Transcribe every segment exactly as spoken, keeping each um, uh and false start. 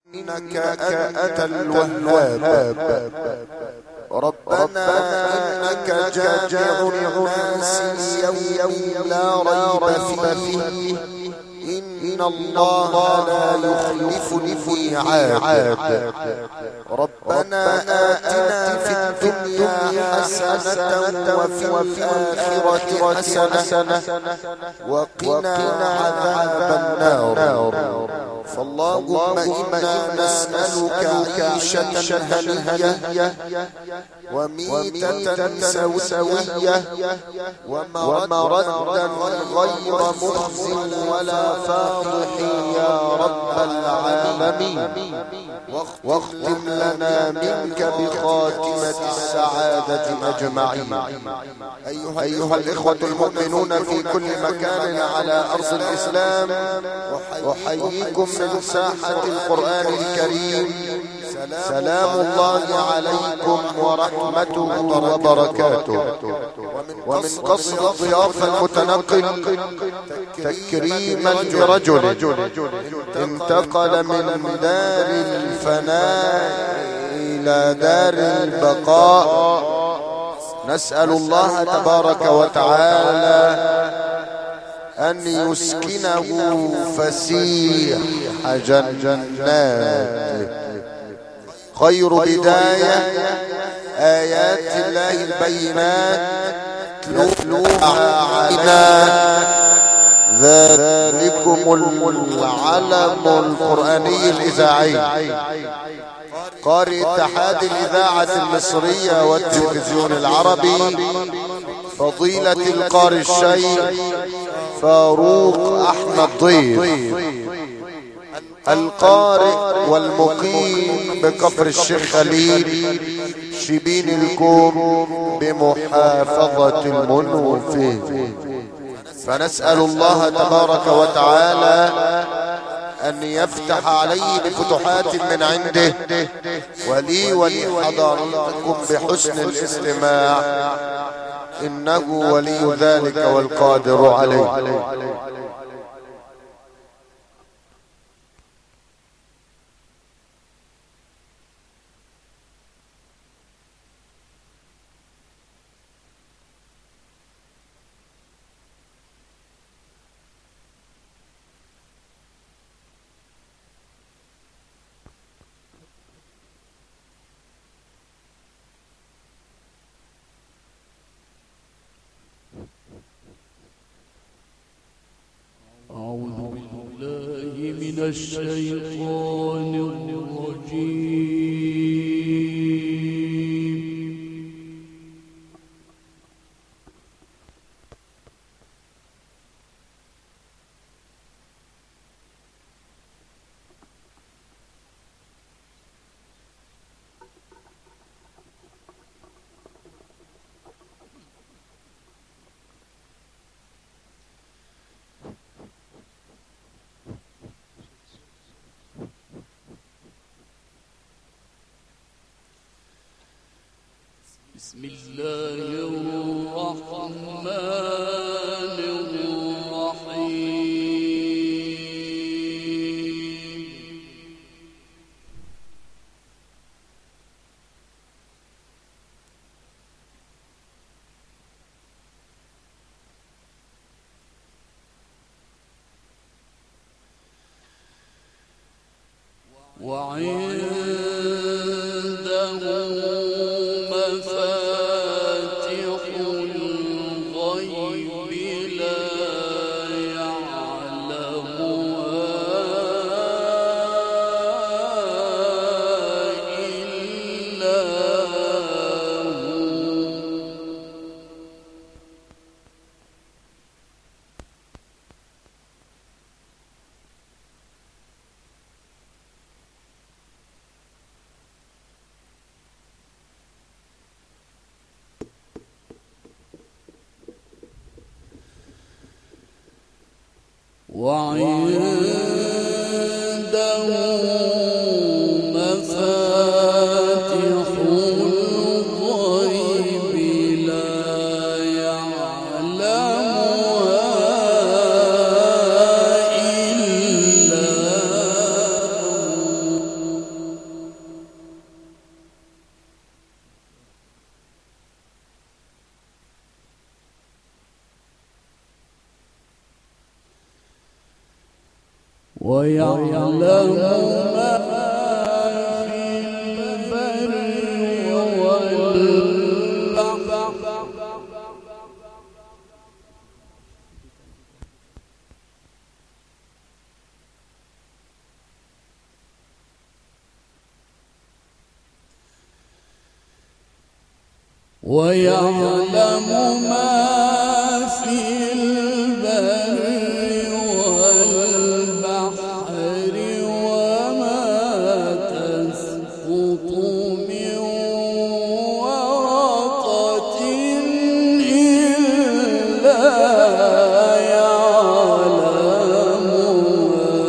إنك أنت الوهاب ربنا إنك جامع الناس ليوم لا ريب فيه إن الله لا يخلف الميعاد ربنا آتنا في الدنيا حسنة وفي الآخرة حسنة وقنا عذاب النار فاللهم إنا نسألك عيشة هنية وميتة سوية ومردا غير مخزٍ ولا فاضح يا رب العالمين واختم لنا منك بخاتمة السعادة أجمعين. أيها, أيها الإخوة المؤمنون في كل مكان على أرض الإسلام، أحييكم من ساحة القرآن الكريم. سلام الله عليكم ورحمته وبركاته. ومن قصد الضيافة المتنقل تكريما لرجل انتقل من دار الفناء إلى دار البقاء، نسأل الله تبارك وتعالى أن يسكنه فسيح جناته. خير بداية آيات الله البينات نتلوها علينا، ذلكم العلم القرآني الإذاعي قارئ اتحاد الإذاعة المصرية والتلفزيون العربي فضيلة القارئ الشيخ فاروق أحمد ضيف، القارئ والمقيم بكفر الشيخ خليل شبين الكوم بمحافظة المنوفي. فنسأل الله تبارك وتعالى أن يفتح عليه بفتوحات من عنده، ولي ولحضراتكم بحسن الاستماع، إنه ولي ذلك والقادر عليه. أعوذ بالله من الشيطان الرجيم. بسم الله الرحمن الرحيم. وعنده مفاتح الغيب لا يعلمها إلا وعنده مفاتح الغيب لا يعلمها إلا هو. ويعلم ما في البر والبحر ويعلم ما في البر والبحر وما تسقط من ورقة إلا يعلمها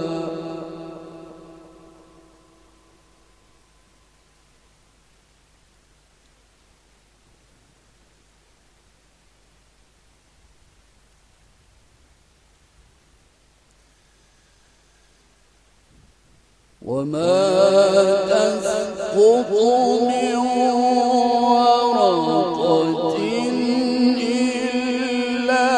وما تسقط من ورقة إلا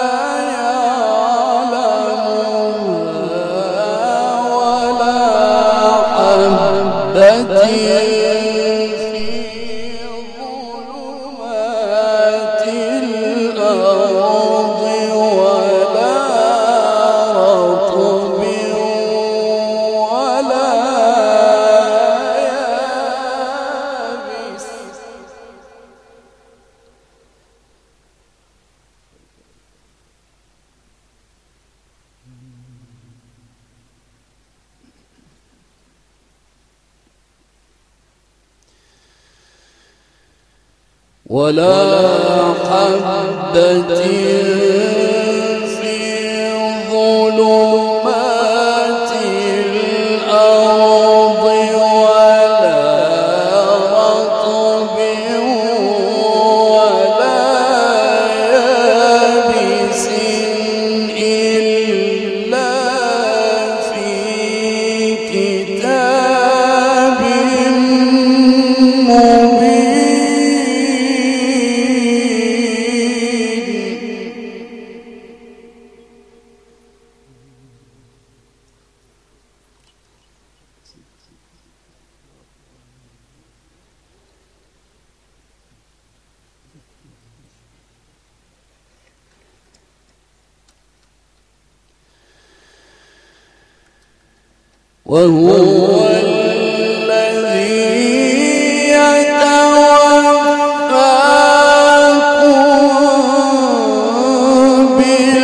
يعلمها ولا حبة في ظلمات الأرض ولا رطب ولا يابس ولا حبة في ظلمات الأرض ولا رطب ولا يابس إلا في كتاب مبين وهو الذي يتوفاكم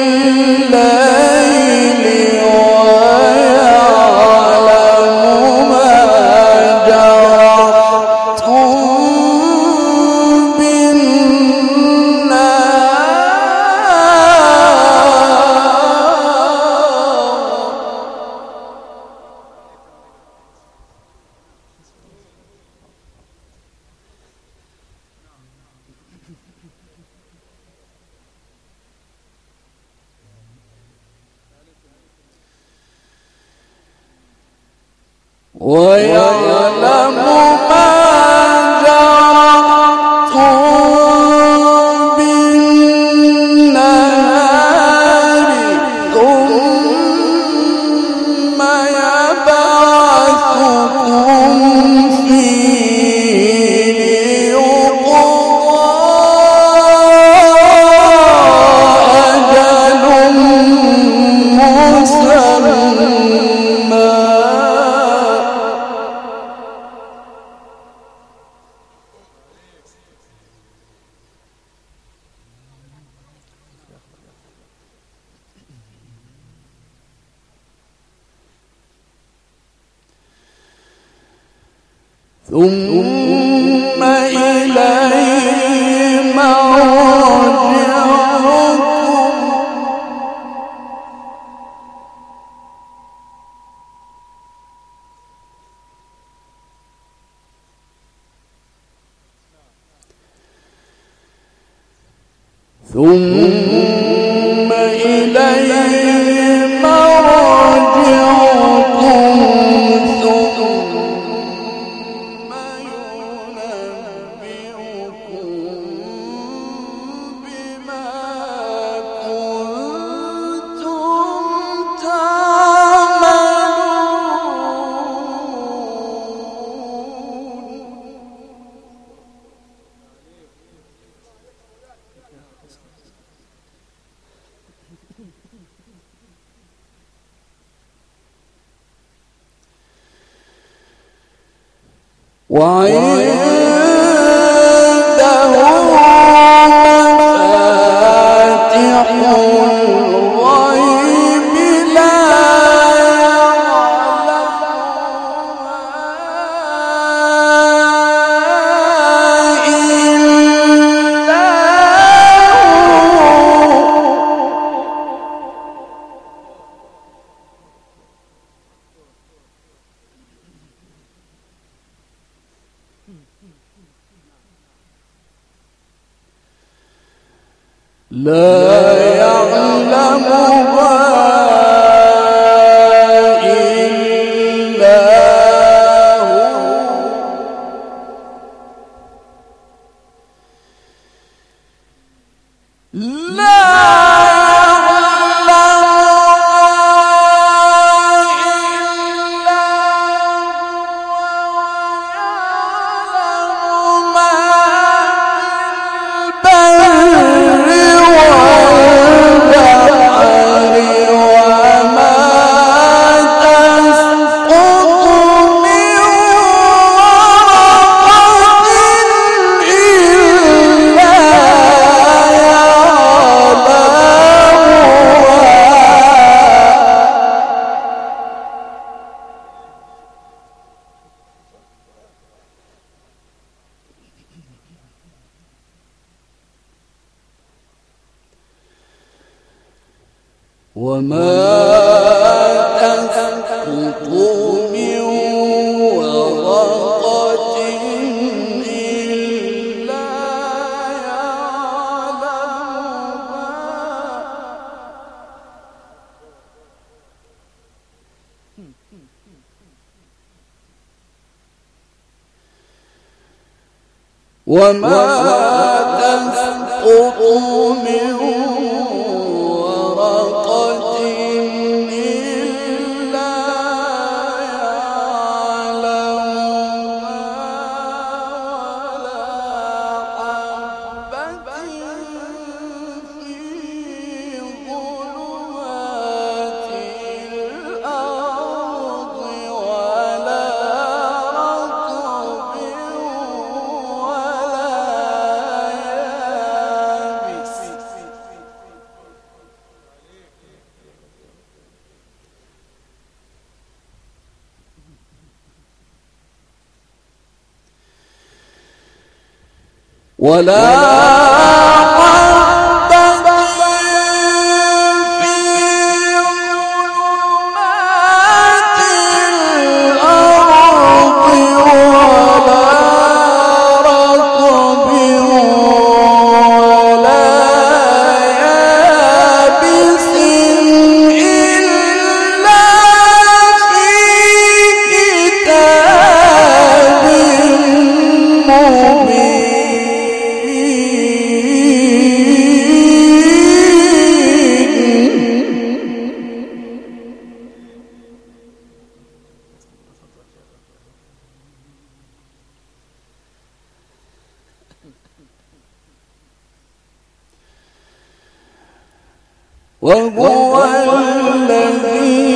بالليل ويعلم ما جرحتم بالنهار ويعلم ما جرحتم بالنهار ثم يبعثكم فيه ليقضى أجل مسمى ثم إليه مرجعكم ثم إليه مرجعكم ثم ينبئكم بما كنتم تعملون وعنده مفاتح الغيب لا يعلمها إلا لا يعلمها إلا هو لا وما تسقط من ورقة إلا يعلمها وما تسقط من ولا حبة في ظلمات الأرض ولا رطب ولا يابس إلا في كتاب مبين وهو الذي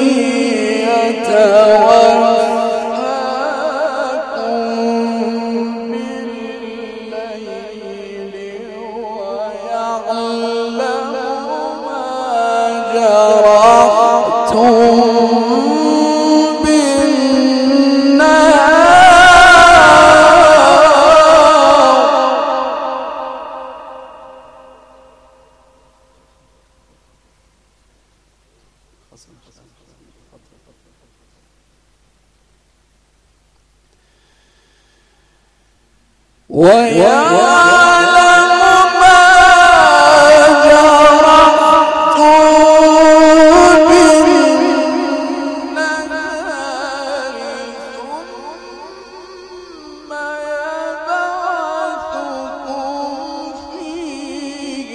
يتوفاكم بالليل ويعلم ما جرحتم بالنهار ويعلم ما جرحتم بالنهار ثم يبعثكم فيه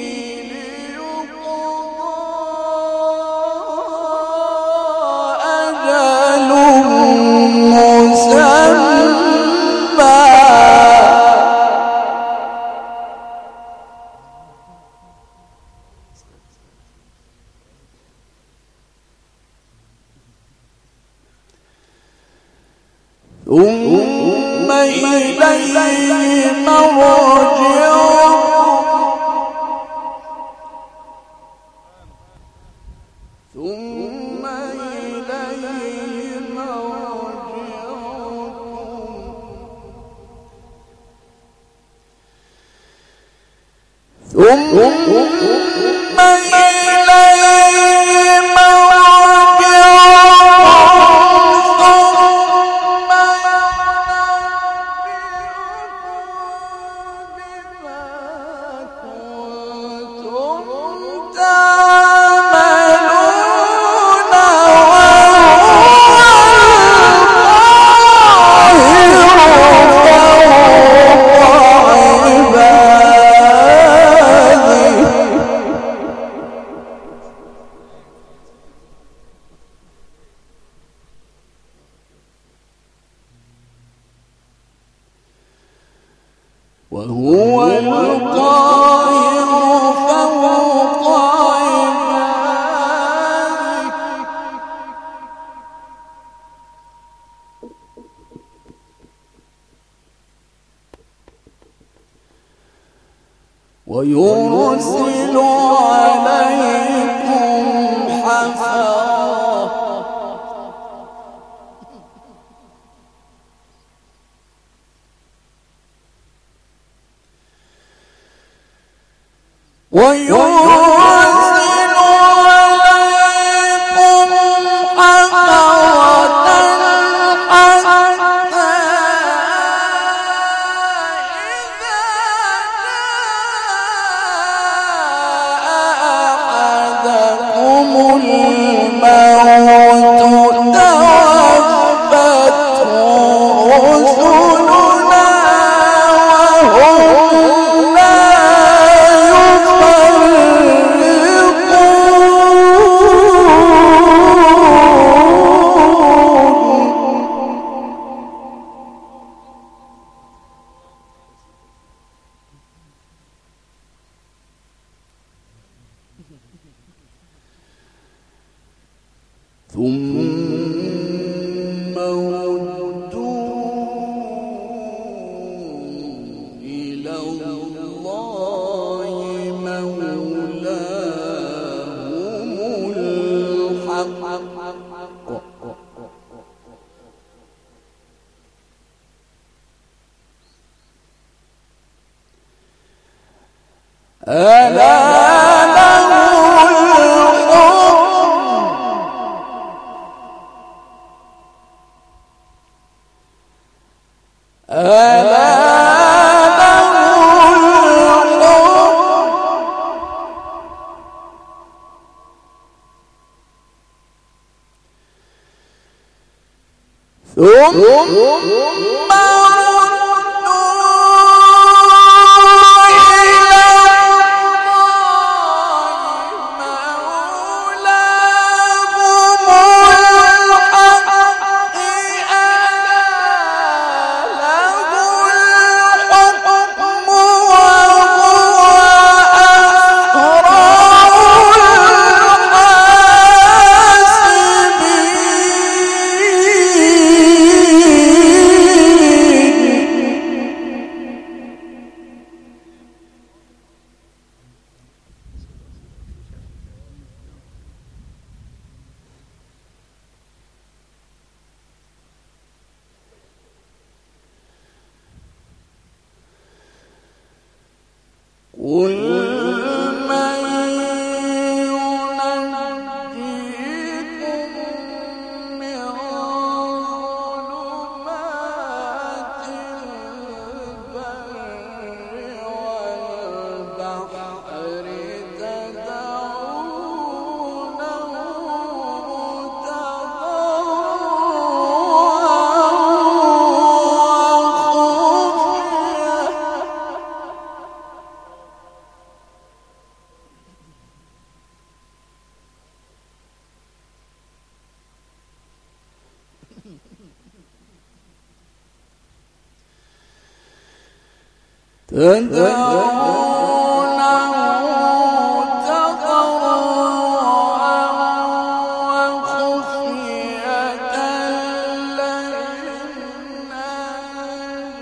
ليقضى أجل مسمى ثم إليه مرجعكم ثم إليه مرجعكم ثم إليه وهو القاهر فوق عباده ويرسل عليكم حفظة ويرسل عليكم حفظة حتى إذا جاء أحدكم الموت توفته رسلنا وهم لا ثم ردوا إلى الله مولاهم الحق ألا ثم قل من ينجيكم من ظلمات البر والبحر تدعونه تدعونه تضرعا وخفية لئن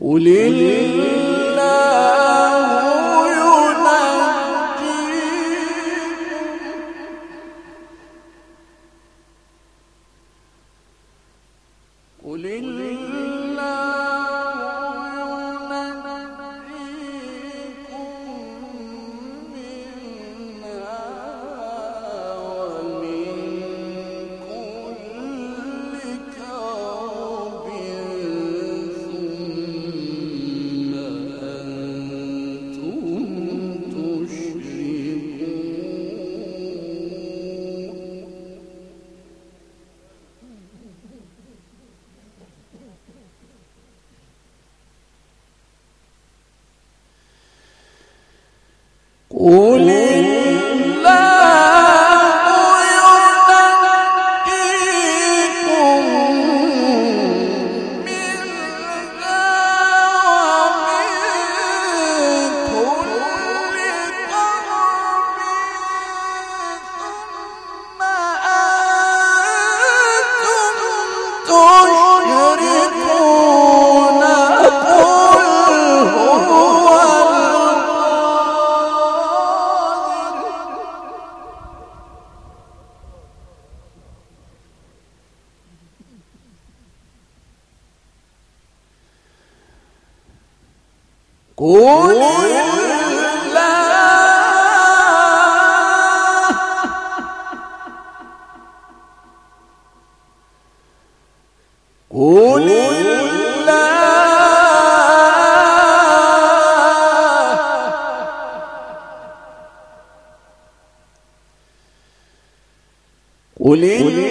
قل الله ينجيكم قل قل الله ينجيكم منها ومن كل كرب ثم أنتم تشركون قل هو قل قل قل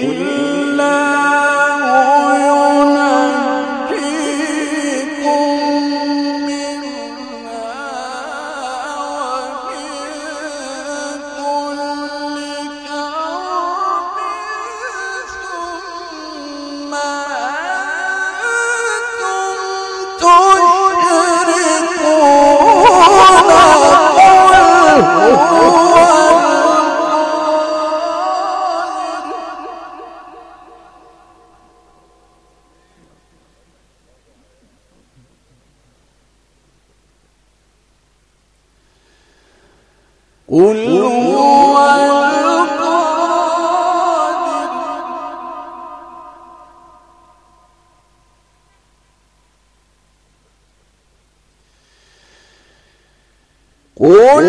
قل هو القادر قل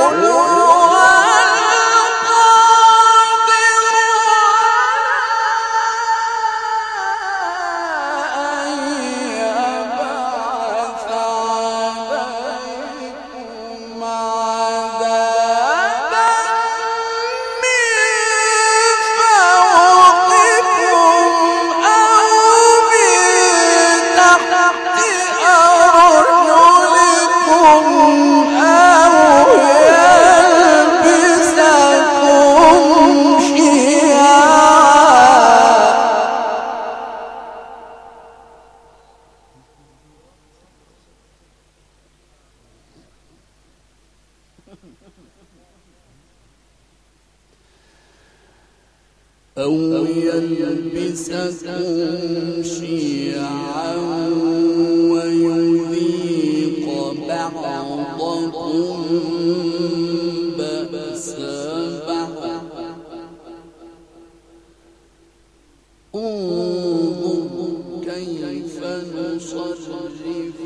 أو يلبسكم شيعا ويذيق بعضكم بأس بعض انظر كيف نصرف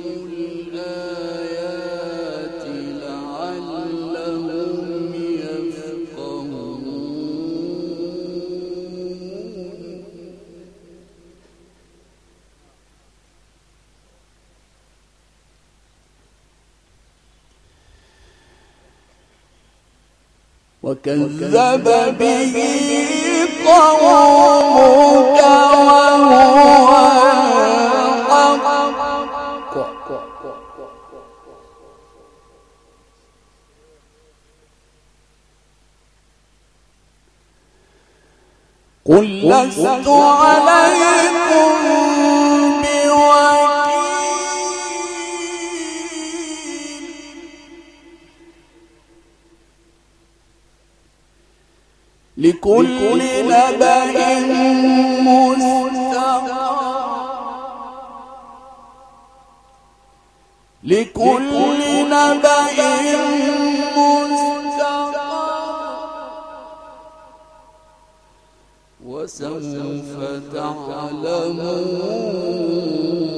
الآيات لعلهم يفقهون وكذب به قومك وهو الحق قل لست عليكم لكل نبأ مستقر لكل نبأ مستقر وسوف تعلمون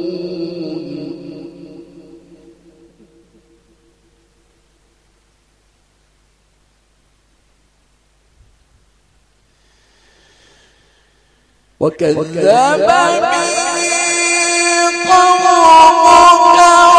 وكذب به قومك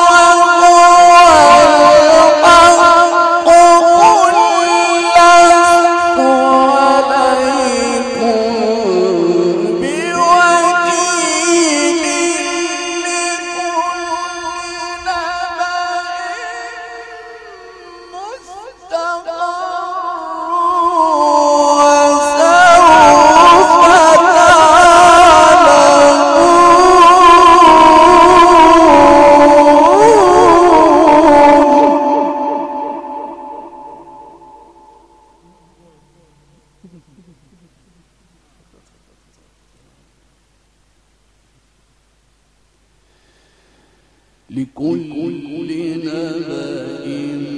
لكل نبأ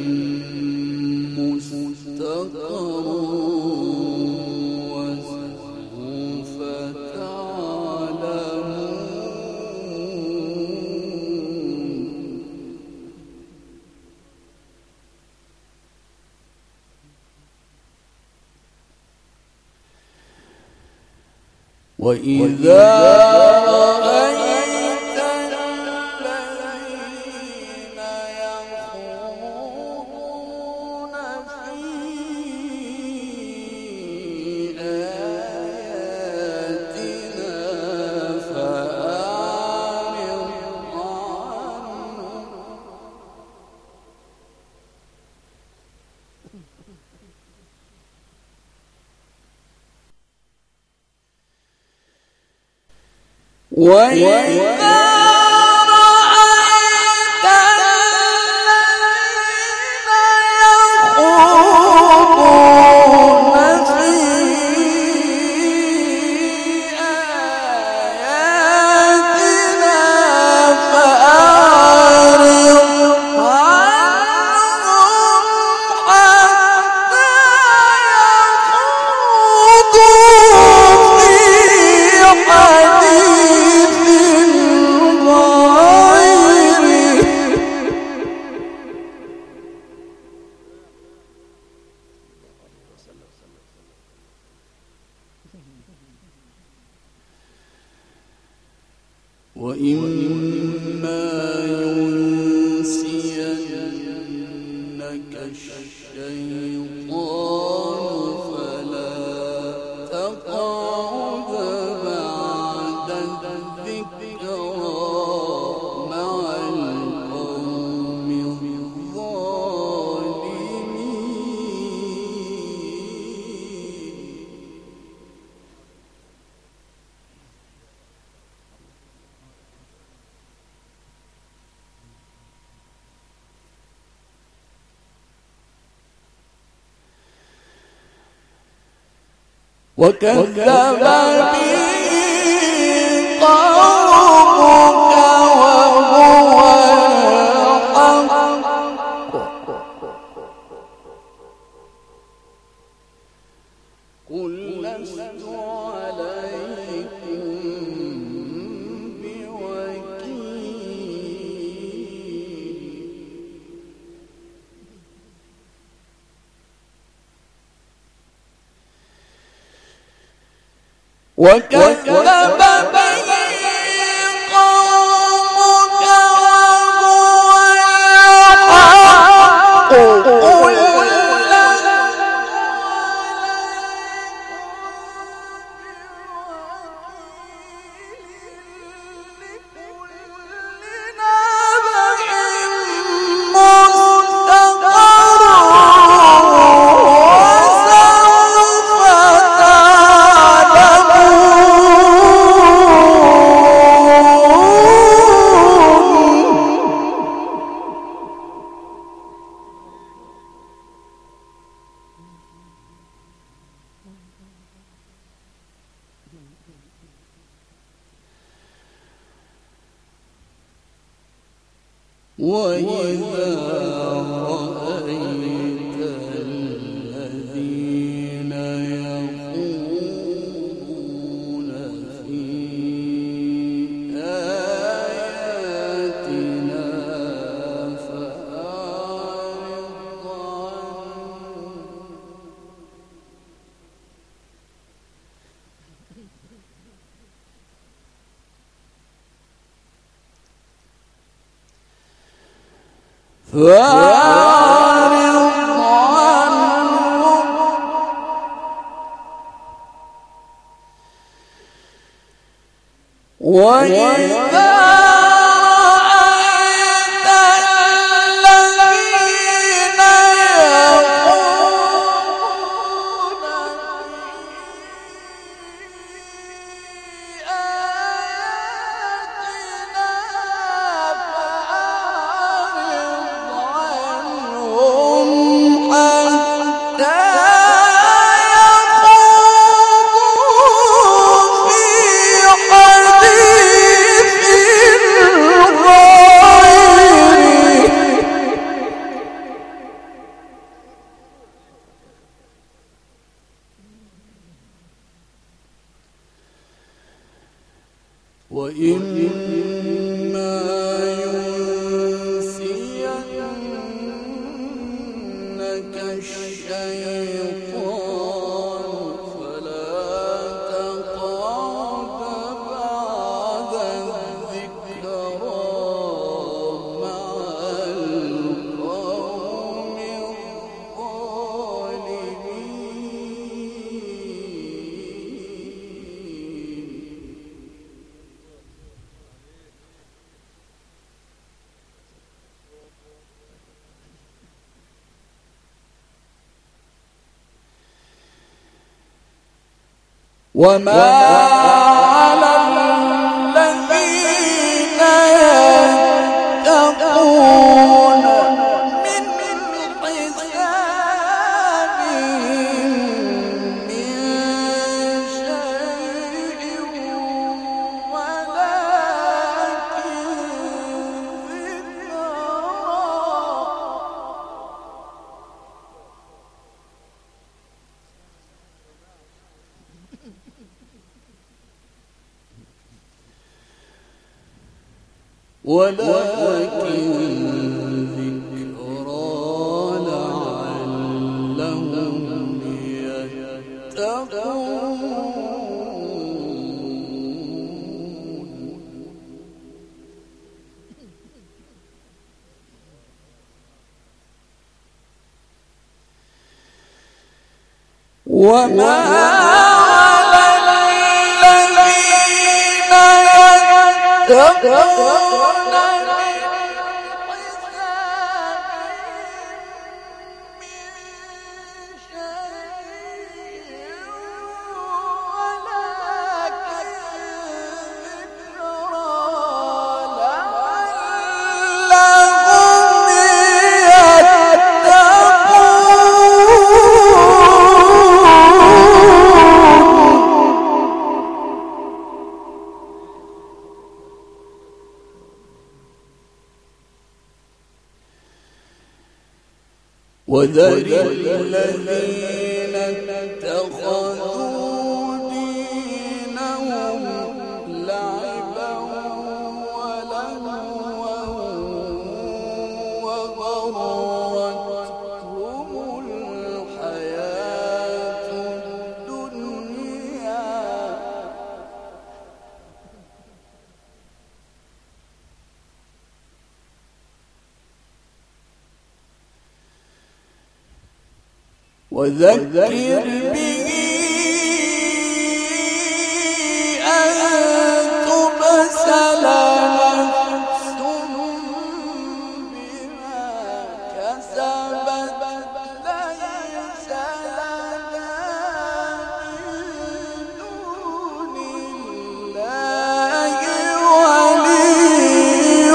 مستقر وسوف تعلمون وإذا وإذا رأيت الذين يخوضون في آياتنا فأعرض عنهم حتى يخوضوا في حديث وإما ينسينك الشيطان فلا تقعد بعد الذكرى مع القوم الظالمين وكذب به قومك وهو الحق قل لست عليكم بوكيل وكذب به قومك وهو الحق قل لكل وإذا رأيت الذين يخوضون في آياتنا فأعرض عنهم فأعرض عنهم وإذا رأيت الذين يخوضون في آياتنا فأعرض عنهم حتى يخوضوا في حديث غيره وإما ينسينك الشيطان فلا تقعد بعد الذكرى مع القوم الظالمين وما على الذين يتقون من حسابهم من شيء ولكن ذكرى ولكن ذكرى لعلهم يتقون وما على الذين يتقون وذر الذين اتخذوا دينهم لعبا ولهوا وغرتهم الحياة الدنيا وذكر به أن تبسل نفس بما كسبت ليس لها من دون الله ولي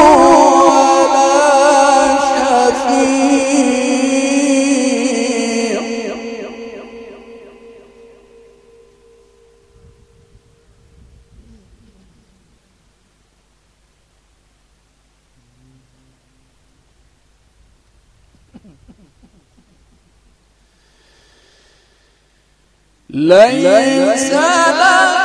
ولا شفيع ليس لنا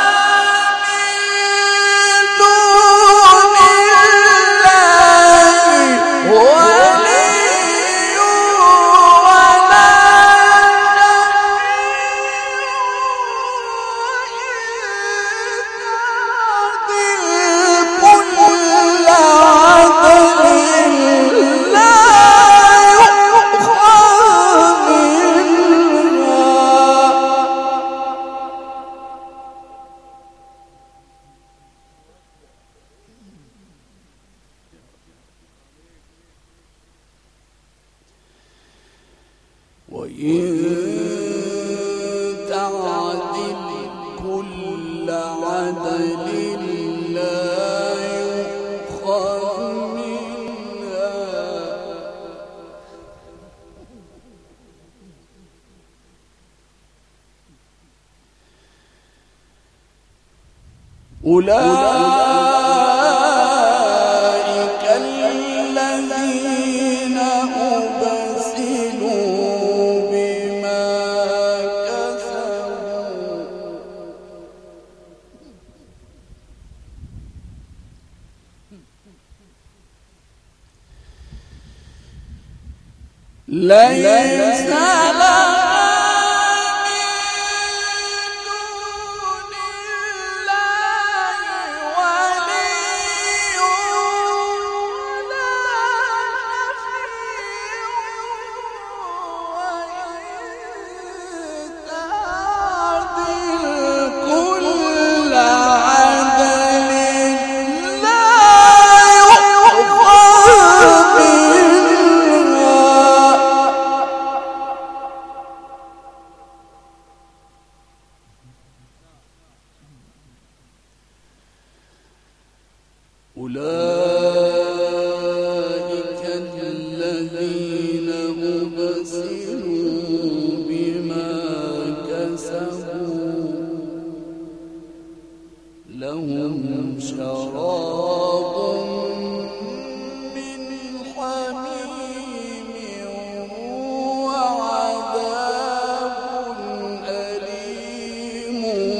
أولئك الذين أبسلوا بما كسبوا ليس لنا أولئك الذين أبسلوا بما كسبوا لهم شراب من حميم وعذاب أليم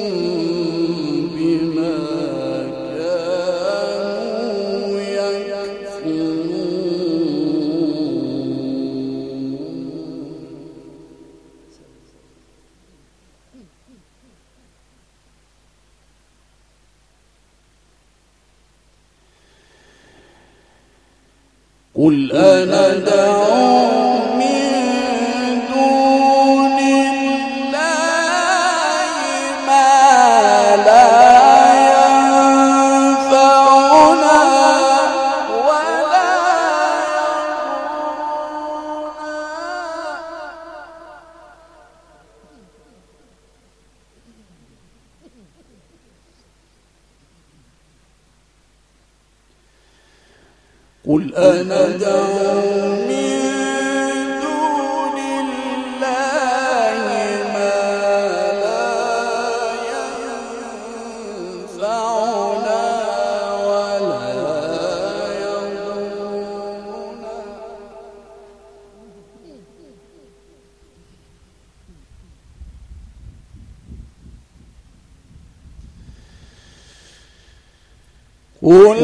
بما قل أندعو من دون الله ما لا ينفعنا ولا يضرنا قل أندعو من دون الله ما لا ينفعنا ولا يضرنا قل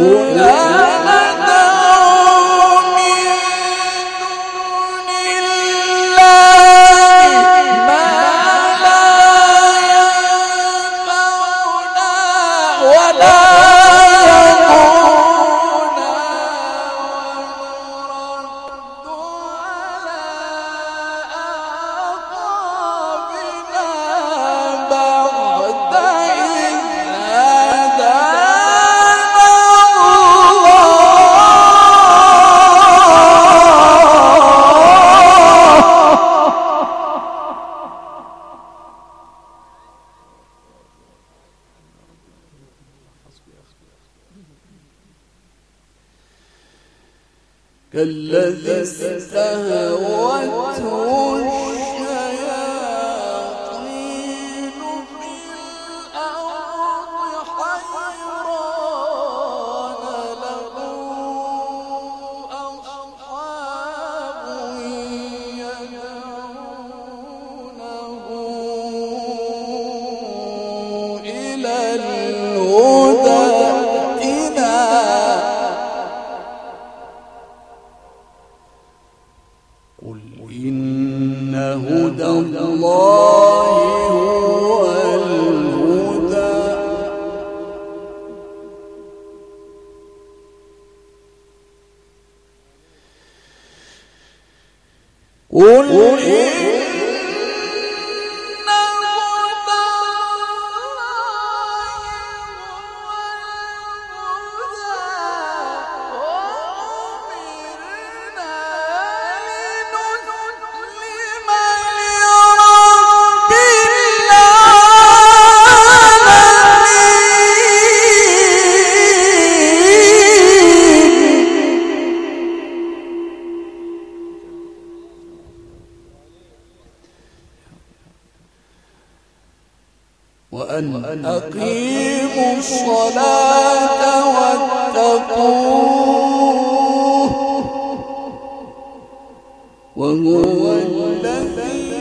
كالذي استهوته الشياطين في الأرض حيران له أصحاب يدعونه إن هدى الله هو الهدى قل وأن أقيموا الصلاة واتقوه وهو الذي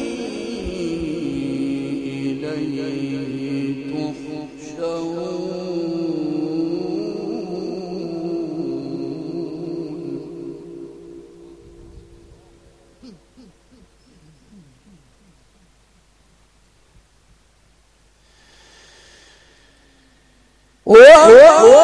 إليه تحشرون وهو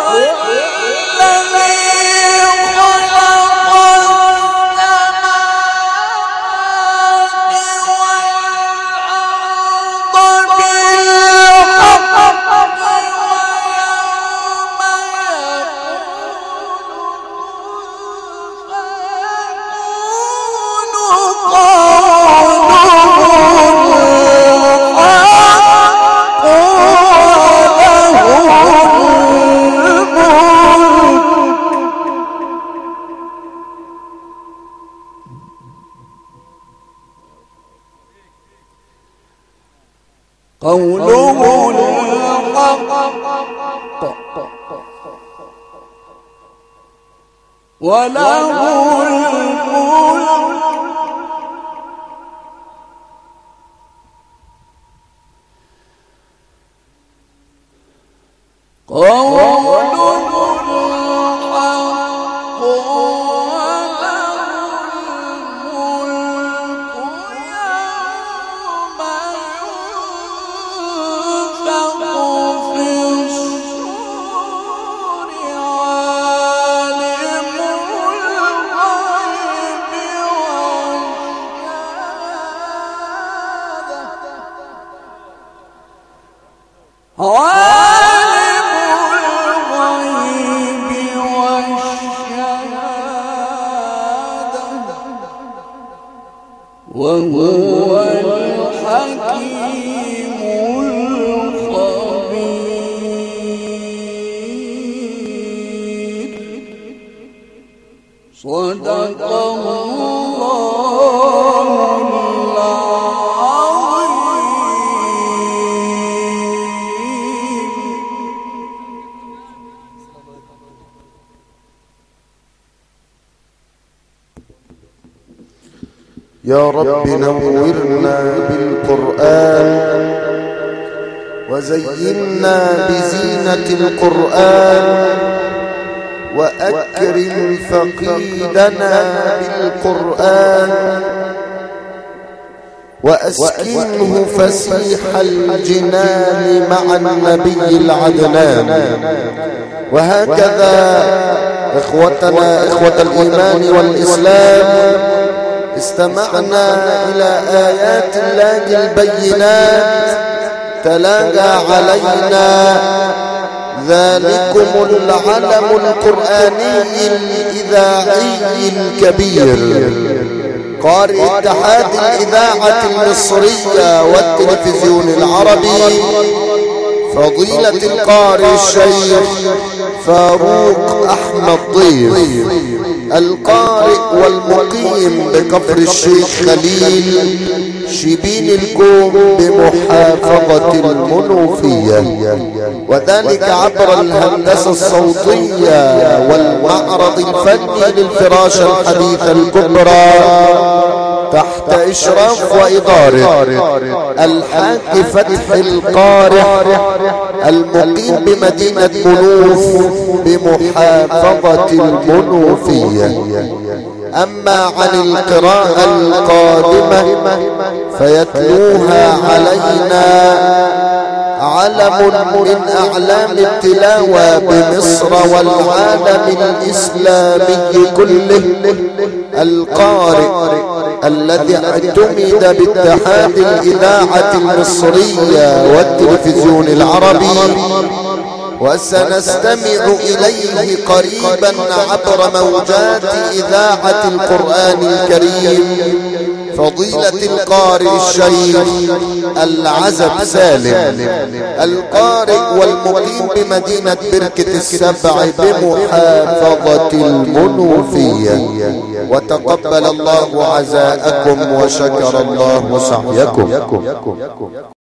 قوله الحق وله الملك قوله الحق عالم الغيب والشهادة وهو الحكيم الخبير صدق يا رب نورنا بالقرآن وزينا بزينة القرآن وأكرم فقيدنا بالقرآن وأسكنه فسيح الجنان مع النبي العدنان. وهكذا إخوتنا إخوة الإيمان والإسلام استمعنا إلى آيات الله البينات تلاقى علينا ذلكم العلم القرآني الإذاعي الكبير قارئ اتحاد الإذاعة المصرية والتلفزيون العربي فضيلة القارئ الشيخ فاروق أحمد ضيف القارئ والمقيم بكفر الشيخ خليل شبين الكوم بمحافظة المنوفية، وذلك عبر الهندسة الصوتية والمعرض الفني للفراشة الحديثة الكبرى تحت إشراف وإدارة الحاج فتح القارح المقيم بمدينة منوف بمحافظة المنوفية. أما عن القراءة القادمة فيتلوها علينا علم من أعلام التلاوة بمصر والعالم الإسلامي كله، القارئ الذي اعتمد باتحاد الإذاعة المصرية والتلفزيون العربي، وسنستمع إليه قريبا عبر موجات إذاعة القرآن الكريم، فضيلة القارئ الشيخ العزب سالم، القارئ والمقيم بمدينة بركة السبع بمحافظة المنوفية. وتقبل الله عزاءكم وشكر الله سعيكم.